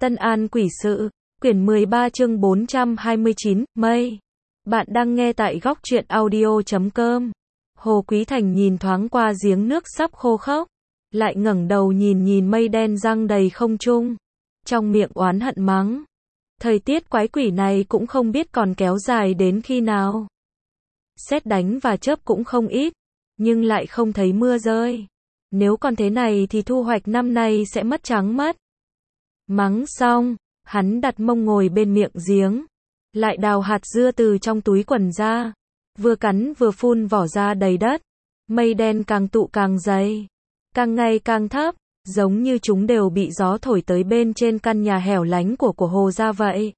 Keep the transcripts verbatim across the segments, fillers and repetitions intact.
Tân An Quỷ Sự, quyển mười ba chương bốn trăm hai mươi chín, mây. Bạn đang nghe tại góc truyện audio chấm com. Hồ Quý Thành nhìn thoáng qua giếng nước sắp khô khốc, lại ngẩng đầu nhìn nhìn mây đen giăng đầy không trung, trong miệng oán hận mắng. Thời tiết quái quỷ này cũng không biết còn kéo dài đến khi nào. Sét đánh và chớp cũng không ít, nhưng lại không thấy mưa rơi. Nếu còn thế này thì thu hoạch năm nay sẽ mất trắng mất. Mắng xong, hắn đặt mông ngồi bên miệng giếng, lại đào hạt dưa từ trong túi quần ra, vừa cắn vừa phun vỏ ra đầy đất. Mây đen càng tụ càng dày, càng ngày càng thấp, giống như chúng đều bị gió thổi tới bên trên căn nhà hẻo lánh của của Hồ gia vậy.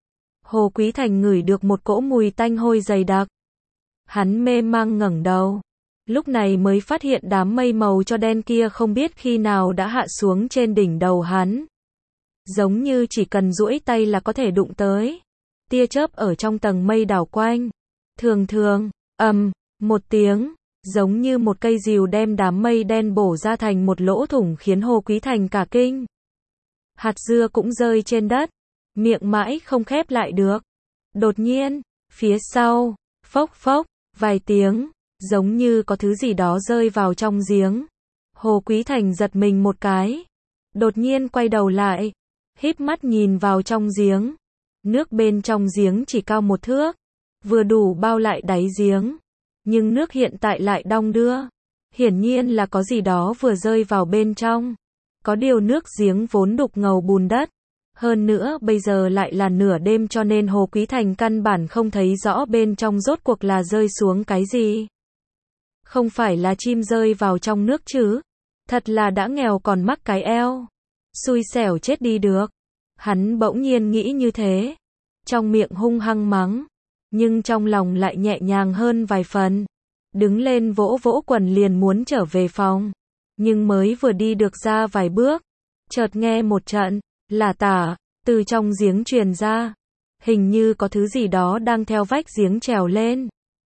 Hồ Quý Thành ngửi được một cỗ mùi tanh hôi dày đặc. Hắn mê mang ngẩng đầu, lúc này mới phát hiện đám mây màu cho đen kia không biết khi nào đã hạ xuống trên đỉnh đầu hắn. Giống như chỉ cần duỗi tay là có thể đụng tới. Tia chớp ở trong tầng mây đảo quanh. Thường thường, ầm, một tiếng, giống như một cây rìu đem đám mây đen bổ ra thành một lỗ thủng khiến Hồ Quý Thành cả kinh. Hạt dưa cũng rơi trên đất, miệng mãi không khép lại được. Đột nhiên, phía sau, phốc phốc, vài tiếng, giống như có thứ gì đó rơi vào trong giếng. Hồ Quý Thành giật mình một cái, đột nhiên quay đầu lại, híp mắt nhìn vào trong giếng. Nước bên trong giếng chỉ cao một thước, vừa đủ bao lại đáy giếng, nhưng nước hiện tại lại đong đưa. Hiển nhiên là có gì đó vừa rơi vào bên trong. Có điều nước giếng vốn đục ngầu bùn đất, hơn nữa bây giờ lại là nửa đêm cho nên Hồ Quý Thành căn bản không thấy rõ bên trong rốt cuộc là rơi xuống cái gì. Không phải là chim rơi vào trong nước chứ? Thật là đã nghèo còn mắc cái eo. Xui xẻo chết đi được. Hắn bỗng nhiên nghĩ như thế. Trong miệng hung hăng mắng, nhưng trong lòng lại nhẹ nhàng hơn vài phần. Đứng lên vỗ vỗ quần liền muốn trở về phòng. Nhưng mới vừa đi được ra vài bước, chợt nghe một trận lả tả từ trong giếng truyền ra. Hình như có thứ gì đó đang theo vách giếng trèo lên.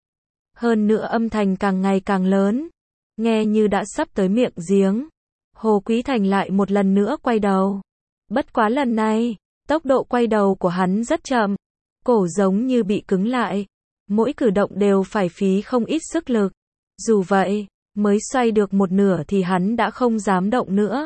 Hơn nữa âm thanh càng ngày càng lớn, nghe như đã sắp tới miệng giếng. Hồ Quý Thành lại một lần nữa quay đầu. Bất quá lần này, tốc độ quay đầu của hắn rất chậm, cổ giống như bị cứng lại, mỗi cử động đều phải phí không ít sức lực. Dù vậy, mới xoay được một nửa thì hắn đã không dám động nữa.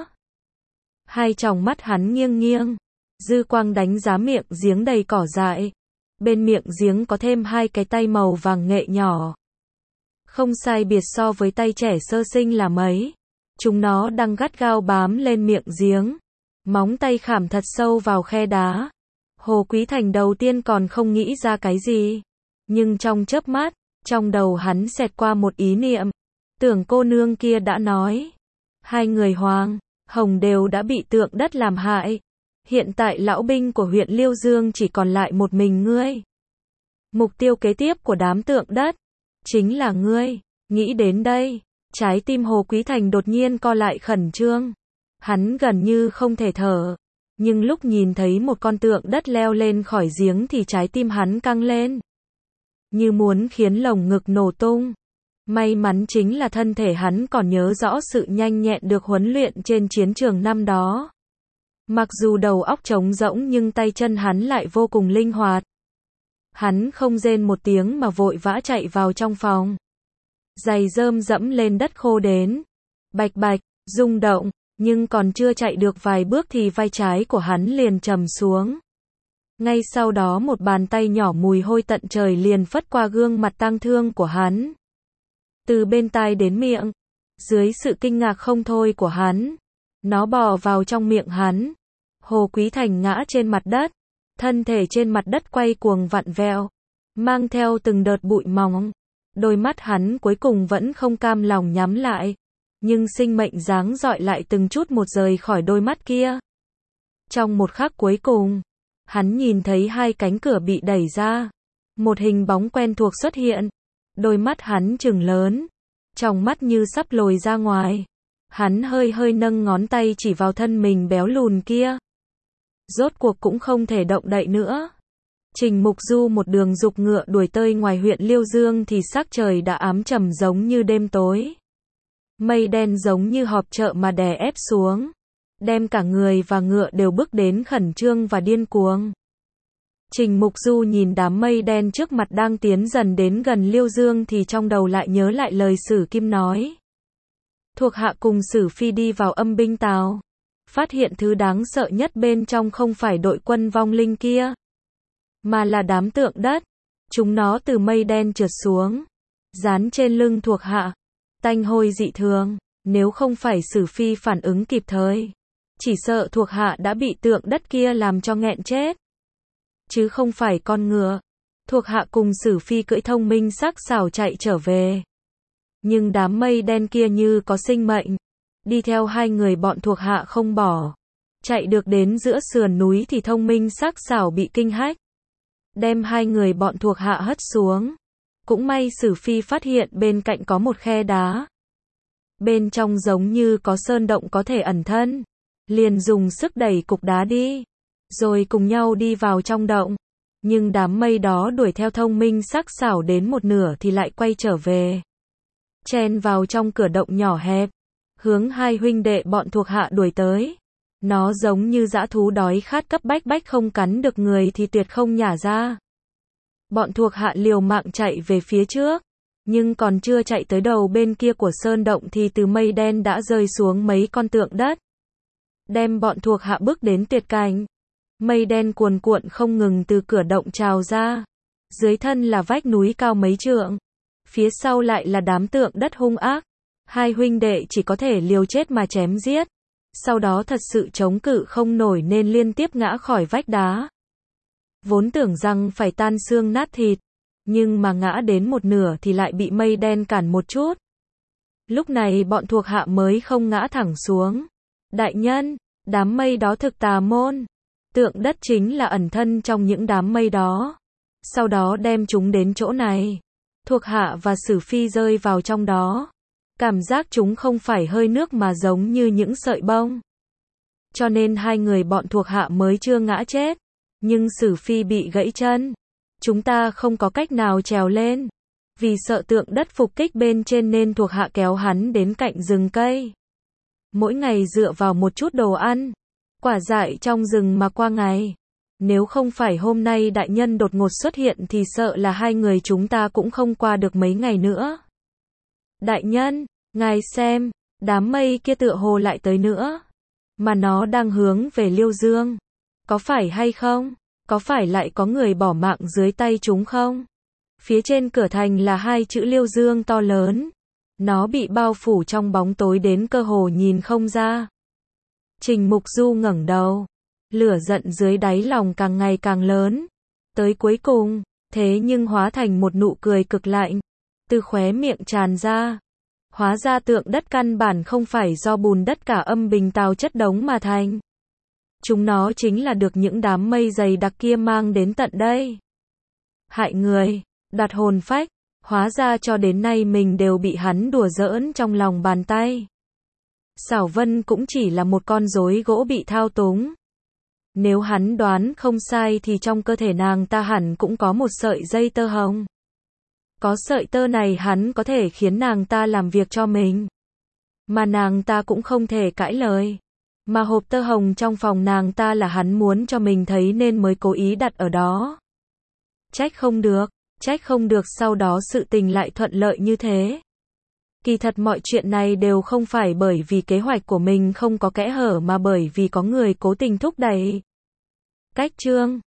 Hai tròng mắt hắn nghiêng nghiêng, dư quang đánh giá miệng giếng đầy cỏ dại. Bên miệng giếng có thêm hai cái tay màu vàng nghệ nhỏ. Không sai biệt so với tay trẻ sơ sinh là mấy. Chúng nó đang gắt gao bám lên miệng giếng. Móng tay khảm thật sâu vào khe đá. Hồ Quý Thành đầu tiên còn không nghĩ ra cái gì. Nhưng trong chớp mắt, trong đầu hắn xẹt qua một ý niệm. Tưởng cô nương kia đã nói. Hai người Hoàng, Hồng đều đã bị tượng đất làm hại. Hiện tại lão binh của huyện Liêu Dương chỉ còn lại một mình ngươi. Mục tiêu kế tiếp của đám tượng đất chính là ngươi. Nghĩ đến đây, trái tim Hồ Quý Thành đột nhiên co lại khẩn trương. Hắn gần như không thể thở. Nhưng lúc nhìn thấy một con tượng đất leo lên khỏi giếng thì trái tim hắn căng lên, như muốn khiến lồng ngực nổ tung. May mắn chính là thân thể hắn còn nhớ rõ sự nhanh nhẹn được huấn luyện trên chiến trường năm đó. Mặc dù đầu óc trống rỗng nhưng tay chân hắn lại vô cùng linh hoạt. Hắn không rên một tiếng mà vội vã chạy vào trong phòng. Giày rơm dẫm lên đất khô đến. Bạch bạch, rung động, nhưng còn chưa chạy được vài bước thì vai trái của hắn liền trầm xuống. Ngay sau đó một bàn tay nhỏ mùi hôi tận trời liền phất qua gương mặt tang thương của hắn. Từ bên tai đến miệng, dưới sự kinh ngạc không thôi của hắn, nó bò vào trong miệng hắn. Hồ Quý Thành ngã trên mặt đất, thân thể trên mặt đất quay cuồng vặn vẹo, mang theo từng đợt bụi mỏng. Đôi mắt hắn cuối cùng vẫn không cam lòng nhắm lại, nhưng sinh mệnh giáng dọi lại từng chút một rời khỏi đôi mắt kia. Trong một khắc cuối cùng, hắn nhìn thấy hai cánh cửa bị đẩy ra, một hình bóng quen thuộc xuất hiện. Đôi mắt hắn trừng lớn, trong mắt như sắp lồi ra ngoài. Hắn hơi hơi nâng ngón tay chỉ vào thân mình béo lùn kia. Rốt cuộc cũng không thể động đậy nữa. Trình Mục Du một đường dục ngựa đuổi tới ngoài huyện Liêu Dương thì sắc trời đã ám trầm giống như đêm tối. Mây đen giống như họp chợ mà đè ép xuống. đem cả người và ngựa đều bức đến khẩn trương và điên cuồng. Trình Mục Du nhìn đám mây đen trước mặt đang tiến dần đến gần Liêu Dương thì trong đầu lại nhớ lại lời Sử Kim nói. Thuộc hạ cùng Sử Phi đi vào âm binh tào, phát hiện thứ đáng sợ nhất bên trong không phải đội quân vong linh kia, mà là đám tượng đất. Chúng nó từ mây đen trượt xuống, dán trên lưng thuộc hạ, tanh hôi dị thường. Nếu không phải Sử Phi phản ứng kịp thời, chỉ sợ thuộc hạ đã bị tượng đất kia làm cho nghẹn chết. Chứ không phải con ngựa. Thuộc hạ cùng Sử Phi cưỡi thông minh sắc sảo chạy trở về. Nhưng đám mây đen kia như có sinh mệnh, đi theo hai người bọn thuộc hạ không bỏ. Chạy được đến giữa sườn núi thì thông minh sắc sảo bị kinh hách, đem hai người bọn thuộc hạ hất xuống. Cũng may Sử Phi phát hiện bên cạnh có một khe đá, bên trong giống như có sơn động có thể ẩn thân, liền dùng sức đẩy cục đá đi, rồi cùng nhau đi vào trong động. Nhưng đám mây đó đuổi theo thông minh sắc sảo đến một nửa thì lại quay trở về, chen vào trong cửa động nhỏ hẹp, hướng hai huynh đệ bọn thuộc hạ đuổi tới. Nó giống như dã thú đói khát cấp bách bách không cắn được người thì tuyệt không nhả ra. Bọn thuộc hạ liều mạng chạy về phía trước, nhưng còn chưa chạy tới đầu bên kia của sơn động thì từ mây đen đã rơi xuống mấy con tượng đất, đem bọn thuộc hạ bước đến tuyệt cảnh. Mây đen cuồn cuộn không ngừng từ cửa động trào ra, dưới thân là vách núi cao mấy trượng, phía sau lại là đám tượng đất hung ác. Hai huynh đệ chỉ có thể liều chết mà chém giết, sau đó thật sự chống cự không nổi nên liên tiếp ngã khỏi vách đá. Vốn tưởng rằng phải tan xương nát thịt, nhưng mà ngã đến một nửa thì lại bị mây đen cản một chút. Lúc này bọn thuộc hạ mới không ngã thẳng xuống. Đại nhân, đám mây đó thực tà môn. Tượng đất chính là ẩn thân trong những đám mây đó, sau đó đem chúng đến chỗ này. Thuộc hạ và Sử Phi rơi vào trong đó, cảm giác chúng không phải hơi nước mà giống như những sợi bông, cho nên hai người bọn thuộc hạ mới chưa ngã chết. Nhưng Sử Phi bị gãy chân, chúng ta không có cách nào trèo lên. Vì sợ tượng đất phục kích bên trên nên thuộc hạ kéo hắn đến cạnh rừng cây, mỗi ngày dựa vào một chút đồ ăn, quả dại trong rừng mà qua ngày. Nếu không phải hôm nay đại nhân đột ngột xuất hiện thì sợ là hai người chúng ta cũng không qua được mấy ngày nữa. Đại nhân, ngài xem, đám mây kia tựa hồ lại tới nữa, mà nó đang hướng về Liêu Dương. Có phải hay không? Có phải lại có người bỏ mạng dưới tay chúng không? Phía trên cửa thành là hai chữ Liêu Dương to lớn. Nó bị bao phủ trong bóng tối đến cơ hồ nhìn không ra. Trình Mục Du ngẩng đầu, lửa giận dưới đáy lòng càng ngày càng lớn. Tới cuối cùng, thế nhưng hóa thành một nụ cười cực lạnh, từ khóe miệng tràn ra. Hóa ra tượng đất căn bản không phải do bùn đất cả âm bình tào chất đống mà thành. Chúng nó chính là được những đám mây dày đặc kia mang đến tận đây. Hại người, đoạt hồn phách, hóa ra cho đến nay mình đều bị hắn đùa giỡn trong lòng bàn tay. Xảo Vân cũng chỉ là một con rối gỗ bị thao túng. Nếu hắn đoán không sai thì trong cơ thể nàng ta hẳn cũng có một sợi dây tơ hồng. Có sợi tơ này hắn có thể khiến nàng ta làm việc cho mình, mà nàng ta cũng không thể cãi lời. Mà hộp tơ hồng trong phòng nàng ta là hắn muốn cho mình thấy nên mới cố ý đặt ở đó. Trách không được, trách không được sau đó sự tình lại thuận lợi như thế. Kỳ thật mọi chuyện này đều không phải bởi vì kế hoạch của mình không có kẽ hở mà bởi vì có người cố tình thúc đẩy. Cách chương